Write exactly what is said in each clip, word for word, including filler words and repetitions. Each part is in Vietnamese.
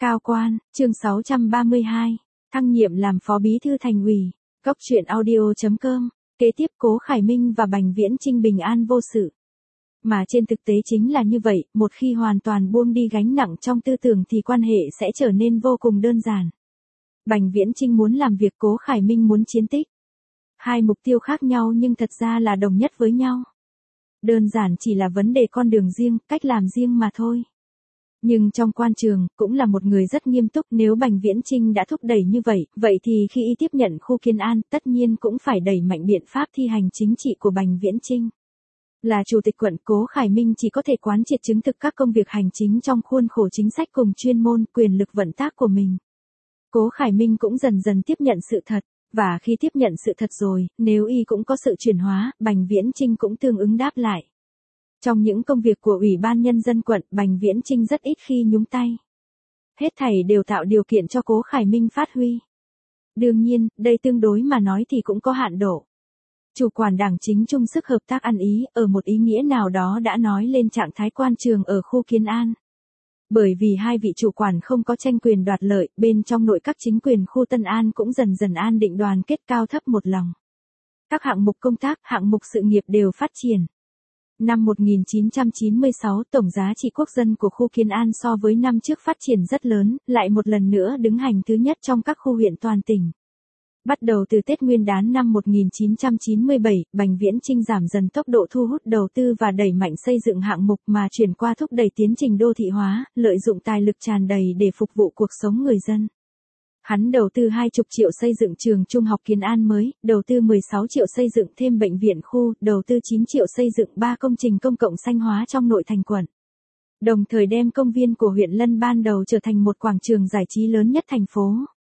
Cao quan, chương sáu trăm ba mươi hai, thăng nhiệm làm phó bí thư thành ủy. Cốc truyện audio chấm com. Kế tiếp Cố Khải Minh và Bành Viễn Chinh bình an vô sự. Mà trên thực tế chính là như vậy, một khi hoàn toàn buông đi gánh nặng trong tư tưởng thì quan hệ sẽ trở nên vô cùng đơn giản. Bành Viễn Chinh muốn làm việc, Cố Khải Minh muốn chiến tích. Hai mục tiêu khác nhau nhưng thật ra là đồng nhất với nhau. Đơn giản chỉ là vấn đề con đường riêng, cách làm riêng mà thôi. Nhưng trong quan trường, cũng là một người rất nghiêm túc, nếu Bành Viễn Chinh đã thúc đẩy như vậy, vậy thì khi y tiếp nhận khu Kiến An, tất nhiên cũng phải đẩy mạnh biện pháp thi hành chính trị của Bành Viễn Chinh. Là chủ tịch quận, Cố Khải Minh chỉ có thể quán triệt chứng thực các công việc hành chính trong khuôn khổ chính sách cùng chuyên môn, quyền lực vận tác của mình. Cố Khải Minh cũng dần dần tiếp nhận sự thật, và khi tiếp nhận sự thật rồi, nếu y cũng có sự chuyển hóa, Bành Viễn Chinh cũng tương ứng đáp lại. Trong những công việc của Ủy ban Nhân dân quận, Bành Viễn Chinh rất ít khi nhúng tay. Hết thảy đều tạo điều kiện cho Cố Khải Minh phát huy. Đương nhiên, đây tương đối mà nói thì cũng có hạn độ. Chủ quản đảng chính chung sức hợp tác ăn ý, ở một ý nghĩa nào đó đã nói lên trạng thái quan trường ở khu Kiến An. Bởi vì hai vị chủ quản không có tranh quyền đoạt lợi, bên trong nội các chính quyền khu Tân An cũng dần dần an định đoàn kết cao thấp một lòng. Các hạng mục công tác, hạng mục sự nghiệp đều phát triển. Năm một nghìn chín trăm chín mươi sáu, tổng giá trị quốc dân của khu Kiến An so với năm trước phát triển rất lớn, lại một lần nữa đứng hàng thứ nhất trong các khu huyện toàn tỉnh. Bắt đầu từ Tết Nguyên đán năm một nghìn chín trăm chín mươi bảy, Bành Viễn Chinh giảm dần tốc độ thu hút đầu tư và đẩy mạnh xây dựng hạng mục mà chuyển qua thúc đẩy tiến trình đô thị hóa, lợi dụng tài lực tràn đầy để phục vụ cuộc sống người dân. Hắn đầu tư hai mươi triệu xây dựng trường trung học Kiến An mới, đầu tư mười sáu triệu xây dựng thêm bệnh viện khu, đầu tư chín triệu xây dựng ba công trình công cộng xanh hóa trong nội thành quận. Đồng thời đem công viên của huyện Lân ban đầu trở thành một quảng trường giải trí lớn nhất thành phố.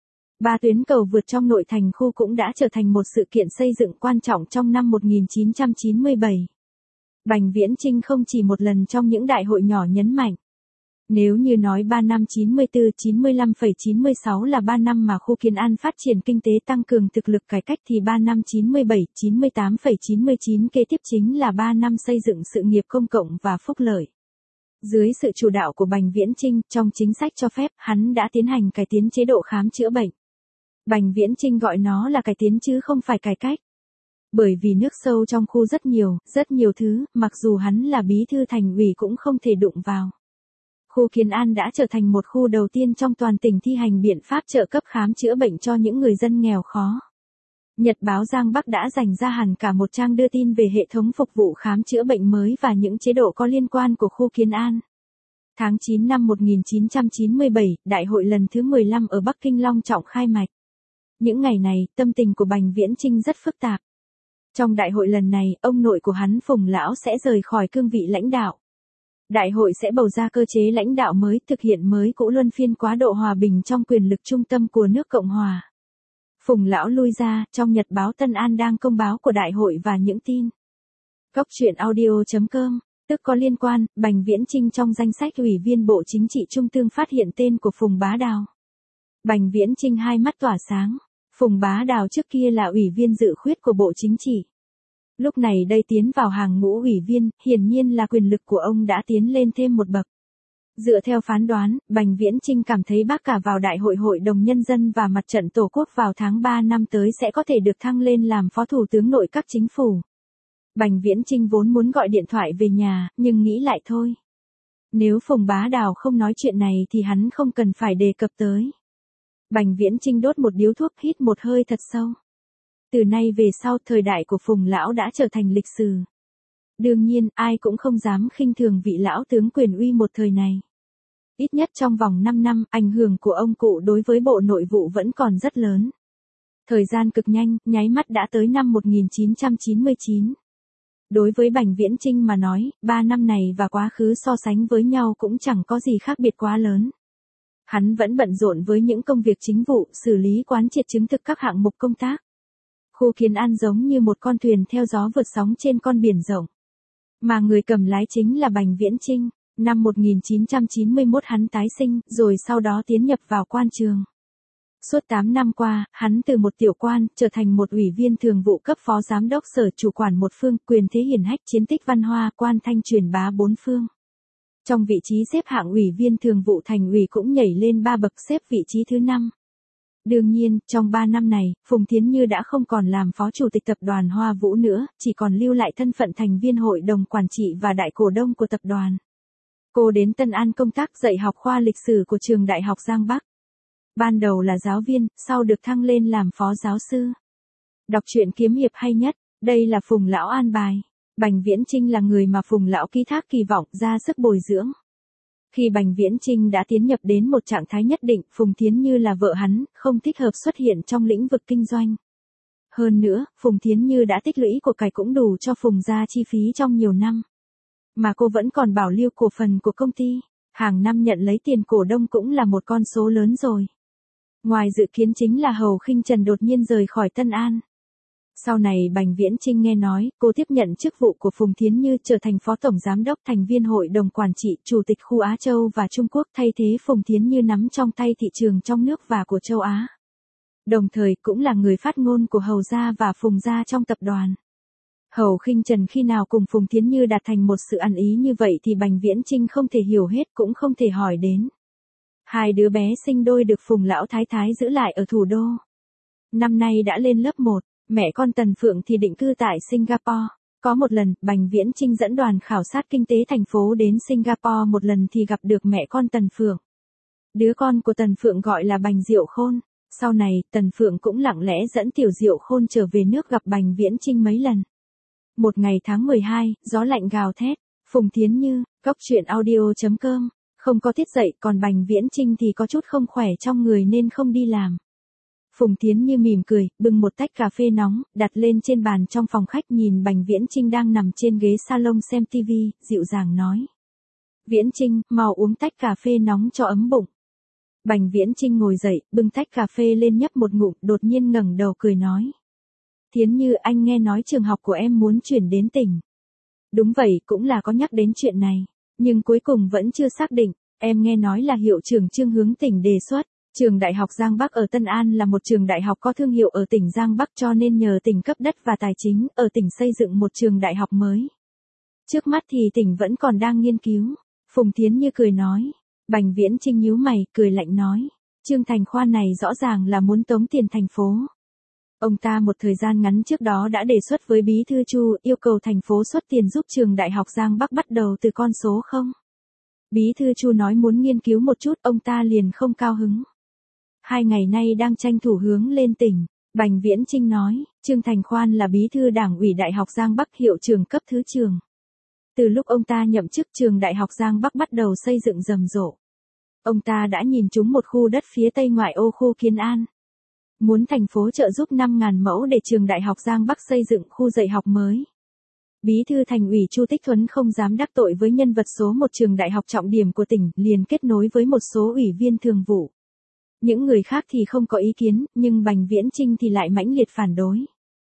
Ba tuyến cầu vượt trong nội thành khu cũng đã trở thành một sự kiện xây dựng quan trọng trong năm một nghìn chín trăm chín mươi bảy. Bành Viễn Chinh không chỉ một lần trong những đại hội nhỏ nhấn mạnh. Nếu như nói ba năm chín mươi tư chín mươi lăm chín mươi sáu là ba năm mà khu Kiến An phát triển kinh tế tăng cường thực lực cải cách thì ba năm chín mươi bảy chín mươi tám chín mươi chín kế tiếp chính là ba năm xây dựng sự nghiệp công cộng và phúc lợi. Dưới sự chủ đạo của Bành Viễn Chinh, trong chính sách cho phép, hắn đã tiến hành cải tiến chế độ khám chữa bệnh. Bành Viễn Chinh gọi nó là cải tiến chứ không phải cải cách. Bởi vì nước sâu trong khu rất nhiều, rất nhiều thứ, mặc dù hắn là bí thư thành ủy cũng không thể đụng vào. Khu Kiến An đã trở thành một khu đầu tiên trong toàn tỉnh thi hành biện pháp trợ cấp khám chữa bệnh cho những người dân nghèo khó. Nhật báo Giang Bắc đã dành ra hẳn cả một trang đưa tin về hệ thống phục vụ khám chữa bệnh mới và những chế độ có liên quan của khu Kiến An. Tháng chín năm một nghìn chín trăm chín mươi bảy, đại hội lần thứ mười lăm ở Bắc Kinh long trọng khai mạch. Những ngày này, tâm tình của Bành Viễn Chinh rất phức tạp. Trong đại hội lần này, ông nội của hắn Phùng Lão sẽ rời khỏi cương vị lãnh đạo. Đại hội sẽ bầu ra cơ chế lãnh đạo mới, thực hiện mới cũ luân phiên quá độ hòa bình trong quyền lực trung tâm của nước Cộng Hòa. Phùng Lão lui ra, trong nhật báo Tân An đang công báo của đại hội và những tin. Cốc truyện audio chấm com, tức có liên quan, Bành Viễn Chinh trong danh sách ủy viên Bộ Chính trị Trung ương phát hiện tên của Phùng Bá Đào. Bành Viễn Chinh hai mắt tỏa sáng. Phùng Bá Đào trước kia là ủy viên dự khuyết của Bộ Chính trị. Lúc này đây tiến vào hàng ngũ ủy viên, hiển nhiên là quyền lực của ông đã tiến lên thêm một bậc. Dựa theo phán đoán, Bành Viễn Chinh cảm thấy bác cả vào Đại hội Hội đồng Nhân dân và Mặt trận Tổ quốc vào tháng ba năm tới sẽ có thể được thăng lên làm Phó Thủ tướng Nội các Chính phủ. Bành Viễn Chinh vốn muốn gọi điện thoại về nhà, nhưng nghĩ lại thôi. Nếu Phùng Bá Đào không nói chuyện này thì hắn không cần phải đề cập tới. Bành Viễn Chinh đốt một điếu thuốc, hít một hơi thật sâu. Từ nay về sau, thời đại của Phùng Lão đã trở thành lịch sử. Đương nhiên, ai cũng không dám khinh thường vị lão tướng quyền uy một thời này. Ít nhất trong vòng năm năm, ảnh hưởng của ông cụ đối với Bộ Nội vụ vẫn còn rất lớn. Thời gian cực nhanh, nháy mắt đã tới năm một nghìn chín trăm chín mươi chín. Đối với Bành Viễn Chinh mà nói, ba năm này và quá khứ so sánh với nhau cũng chẳng có gì khác biệt quá lớn. Hắn vẫn bận rộn với những công việc chính vụ, xử lý quán triệt chứng thực các hạng mục công tác. Khu Kiến An giống như một con thuyền theo gió vượt sóng trên con biển rộng. Mà người cầm lái chính là Bành Viễn Chinh. Năm một nghìn chín trăm chín mươi mốt hắn tái sinh, rồi sau đó tiến nhập vào quan trường. Suốt tám năm qua, hắn từ một tiểu quan, trở thành một ủy viên thường vụ cấp phó giám đốc sở chủ quản một phương, quyền thế hiển hách chiến tích văn hoa, quan thanh truyền bá bốn phương. Trong vị trí xếp hạng ủy viên thường vụ thành ủy cũng nhảy lên ba bậc, xếp vị trí thứ năm. Đương nhiên, trong ba năm này, Phùng Thiến Như đã không còn làm phó chủ tịch tập đoàn Hoa Vũ nữa, chỉ còn lưu lại thân phận thành viên hội đồng quản trị và đại cổ đông của tập đoàn. Cô đến Tân An công tác dạy học khoa lịch sử của trường Đại học Giang Bắc. Ban đầu là giáo viên, sau được thăng lên làm phó giáo sư. Đọc truyện kiếm hiệp hay nhất, đây là Phùng Lão an bài. Bành Viễn Chinh là người mà Phùng Lão ký thác kỳ vọng, ra sức bồi dưỡng. Khi Bành Viễn Chinh đã tiến nhập đến một trạng thái nhất định, Phùng Thiến Như là vợ hắn, không thích hợp xuất hiện trong lĩnh vực kinh doanh. Hơn nữa, Phùng Thiến Như đã tích lũy của cải cũng đủ cho Phùng ra chi phí trong nhiều năm. Mà cô vẫn còn bảo lưu cổ phần của công ty, hàng năm nhận lấy tiền cổ đông cũng là một con số lớn rồi. Ngoài dự kiến chính là Hầu Khinh Trần đột nhiên rời khỏi Tân An. Sau này Bành Viễn Chinh nghe nói, cô tiếp nhận chức vụ của Phùng Thiến Như trở thành phó tổng giám đốc, thành viên hội đồng quản trị, chủ tịch khu Á Châu và Trung Quốc, thay thế Phùng Thiến Như nắm trong tay thị trường trong nước và của châu Á. Đồng thời cũng là người phát ngôn của Hầu gia và Phùng gia trong tập đoàn. Hầu Khinh Trần khi nào cùng Phùng Thiến Như đạt thành một sự ăn ý như vậy thì Bành Viễn Chinh không thể hiểu hết, cũng không thể hỏi đến. Hai đứa bé sinh đôi được Phùng Lão Thái Thái giữ lại ở thủ đô. Năm nay đã lên lớp một. Mẹ con Tần Phượng thì định cư tại Singapore. Có một lần, Bành Viễn Chinh dẫn đoàn khảo sát kinh tế thành phố đến Singapore một lần thì gặp được mẹ con Tần Phượng. Đứa con của Tần Phượng gọi là Bành Diệu Khôn. Sau này, Tần Phượng cũng lặng lẽ dẫn Tiểu Diệu Khôn trở về nước gặp Bành Viễn Chinh mấy lần. Một ngày tháng mười hai, gió lạnh gào thét, Phùng Thiến Như, cốc truyện audio chấm com, không có tiết dậy, còn Bành Viễn Chinh thì có chút không khỏe trong người nên không đi làm. Phùng Thiến Như mỉm cười, bưng một tách cà phê nóng, đặt lên trên bàn trong phòng khách, nhìn Bành Viễn Chinh đang nằm trên ghế salon xem tivi, dịu dàng nói. Viễn Chinh, mau uống tách cà phê nóng cho ấm bụng. Bành Viễn Chinh ngồi dậy, bưng tách cà phê lên nhấp một ngụm, đột nhiên ngẩng đầu cười nói. Thiến Như, anh nghe nói trường học của em muốn chuyển đến tỉnh. Đúng vậy, cũng là có nhắc đến chuyện này, nhưng cuối cùng vẫn chưa xác định. Em nghe nói là hiệu trưởng Trương hướng tỉnh đề xuất. Trường Đại học Giang Bắc ở Tân An là một trường đại học có thương hiệu ở tỉnh Giang Bắc, cho nên nhờ tỉnh cấp đất và tài chính, ở tỉnh xây dựng một trường đại học mới. Trước mắt thì tỉnh vẫn còn đang nghiên cứu. Phùng Thiến Như cười nói. Bành Viễn Chinh nhíu mày, cười lạnh nói. Trương Thành Khoan này rõ ràng là muốn tống tiền thành phố. Ông ta một thời gian ngắn trước đó đã đề xuất với Bí thư Chu, yêu cầu thành phố xuất tiền giúp trường Đại học Giang Bắc bắt đầu từ con số không. Bí thư Chu nói muốn nghiên cứu một chút, ông ta liền không cao hứng. Hai ngày nay đang tranh thủ hướng lên tỉnh. Bành Viễn Chinh nói, Trương Thành Khoan là bí thư đảng ủy Đại học Giang Bắc, hiệu trưởng cấp thứ trường. Từ lúc ông ta nhậm chức, trường Đại học Giang Bắc bắt đầu xây dựng rầm rộ. Ông ta đã nhìn trúng một khu đất phía tây ngoại ô khu Kiến An. Muốn thành phố trợ giúp năm nghìn mẫu để trường Đại học Giang Bắc xây dựng khu dạy học mới. Bí thư Thành ủy Chu Tích Thuấn không dám đắc tội với nhân vật số một trường đại học trọng điểm của tỉnh, liền kết nối với một số ủy viên thường vụ. Những người khác thì không có ý kiến, nhưng Bành Viễn Chinh thì lại mãnh liệt phản đối.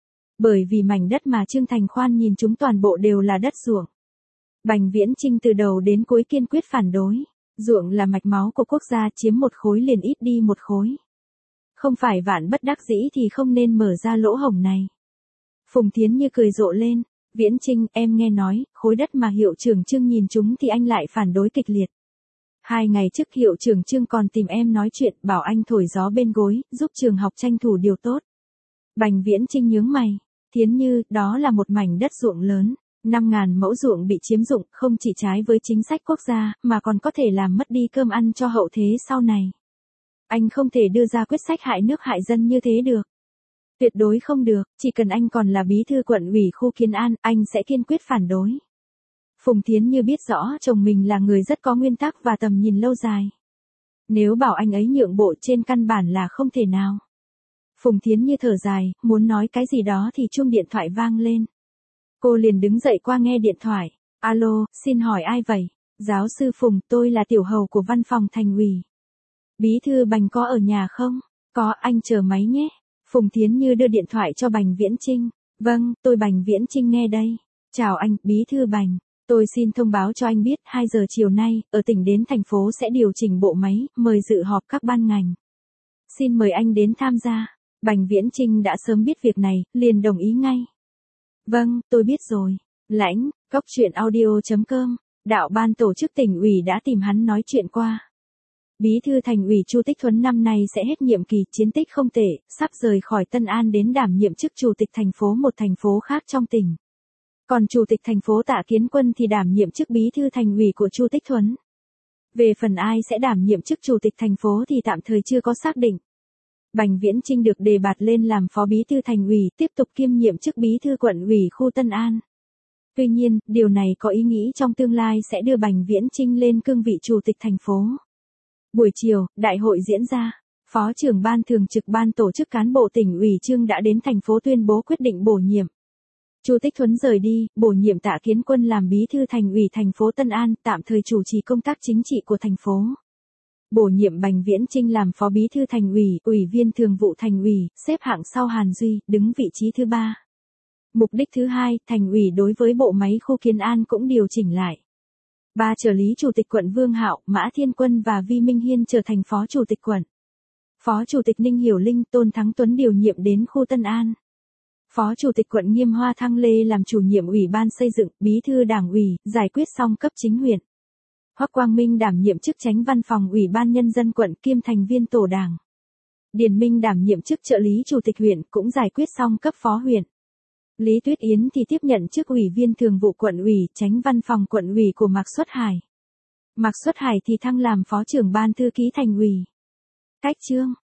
Bởi vì mảnh đất mà Trương Thành Khoan nhìn chúng toàn bộ đều là đất ruộng. Bành Viễn Chinh từ đầu đến cuối kiên quyết phản đối. Ruộng là mạch máu của quốc gia, chiếm một khối liền ít đi một khối. Không phải vạn bất đắc dĩ thì không nên mở ra lỗ hổng này. Phùng Thiến Như cười rộ lên. Viễn Chinh, em nghe nói, khối đất mà hiệu trưởng Trương nhìn chúng thì anh lại phản đối kịch liệt. Hai ngày trước hiệu trưởng Trương còn tìm em nói chuyện, bảo anh thổi gió bên gối, giúp trường học tranh thủ điều tốt. Bành Viễn Chinh nhướng mày. Thiến Như, đó là một mảnh đất ruộng lớn. năm nghìn mẫu ruộng bị chiếm dụng, không chỉ trái với chính sách quốc gia, mà còn có thể làm mất đi cơm ăn cho hậu thế sau này. Anh không thể đưa ra quyết sách hại nước hại dân như thế được. Tuyệt đối không được, chỉ cần anh còn là bí thư quận ủy khu Kiến An, anh sẽ kiên quyết phản đối. Phùng Thiến Như biết rõ chồng mình là người rất có nguyên tắc và tầm nhìn lâu dài. Nếu bảo anh ấy nhượng bộ trên căn bản là không thể nào. Phùng Thiến Như thở dài, muốn nói cái gì đó thì chuông điện thoại vang lên. Cô liền đứng dậy qua nghe điện thoại. Alo, xin hỏi ai vậy? Giáo sư Phùng, tôi là tiểu hầu của văn phòng thành ủy. Bí thư Bành có ở nhà không? Có, anh chờ máy nhé. Phùng Thiến Như đưa điện thoại cho Bành Viễn Chinh. Vâng, tôi Bành Viễn Chinh nghe đây. Chào anh, Bí thư Bành. Tôi xin thông báo cho anh biết, hai giờ chiều nay, ở tỉnh đến thành phố sẽ điều chỉnh bộ máy, mời dự họp các ban ngành. Xin mời anh đến tham gia. Bành Viễn Chinh đã sớm biết việc này, liền đồng ý ngay. Vâng, tôi biết rồi. Lãnh, cốc truyện audio chấm com Đạo ban tổ chức tỉnh ủy đã tìm hắn nói chuyện qua. Bí thư thành ủy Chu Tích Thuấn năm nay sẽ hết nhiệm kỳ, chiến tích không tệ, sắp rời khỏi Tân An đến đảm nhiệm chức chủ tịch thành phố một thành phố khác trong tỉnh. Còn chủ tịch thành phố Tạ Kiến Quân thì đảm nhiệm chức bí thư thành ủy của Chu Tích Thuấn. Về phần ai sẽ đảm nhiệm chức chủ tịch thành phố thì tạm thời chưa có xác định. Bành Viễn Chinh được đề bạt lên làm phó bí thư thành ủy, tiếp tục kiêm nhiệm chức bí thư quận ủy khu Tân An. Tuy nhiên, điều này có ý nghĩ trong tương lai sẽ đưa Bành Viễn Chinh lên cương vị chủ tịch thành phố. Buổi chiều, đại hội diễn ra. Phó trưởng ban thường trực ban tổ chức cán bộ tỉnh ủy Trương đã đến thành phố tuyên bố quyết định bổ nhiệm. Chu Tích Thuấn rời đi, bổ nhiệm Tạ Kiến Quân làm bí thư thành ủy thành phố Tân An, tạm thời chủ trì công tác chính trị của thành phố. Bổ nhiệm Bành Viễn Chinh làm phó bí thư thành ủy, ủy viên thường vụ thành ủy, xếp hạng sau Hàn Duy, đứng vị trí thứ ba. Mục đích thứ hai, thành ủy đối với bộ máy khu Kiến An cũng điều chỉnh lại. Ba trợ lý chủ tịch quận Vương Hạo, Mã Thiên Quân và Vi Minh Hiên trở thành phó chủ tịch quận. Phó chủ tịch Ninh Hiểu Linh, Tôn Thắng Tuấn điều nhiệm đến khu Tân An. Phó chủ tịch quận Nghiêm Hoa Thăng Lê làm chủ nhiệm ủy ban xây dựng, bí thư đảng ủy, giải quyết xong cấp chính huyện. Hoắc Quang Minh đảm nhiệm chức chánh văn phòng ủy ban nhân dân quận kiêm thành viên tổ đảng. Điền Minh đảm nhiệm chức trợ lý chủ tịch huyện, cũng giải quyết xong cấp phó huyện. Lý Tuyết Yến thì tiếp nhận chức ủy viên thường vụ quận ủy, chánh văn phòng quận ủy của Mạc Xuất Hải. Mạc Xuất Hải thì thăng làm phó trưởng ban thư ký thành ủy. Cách chương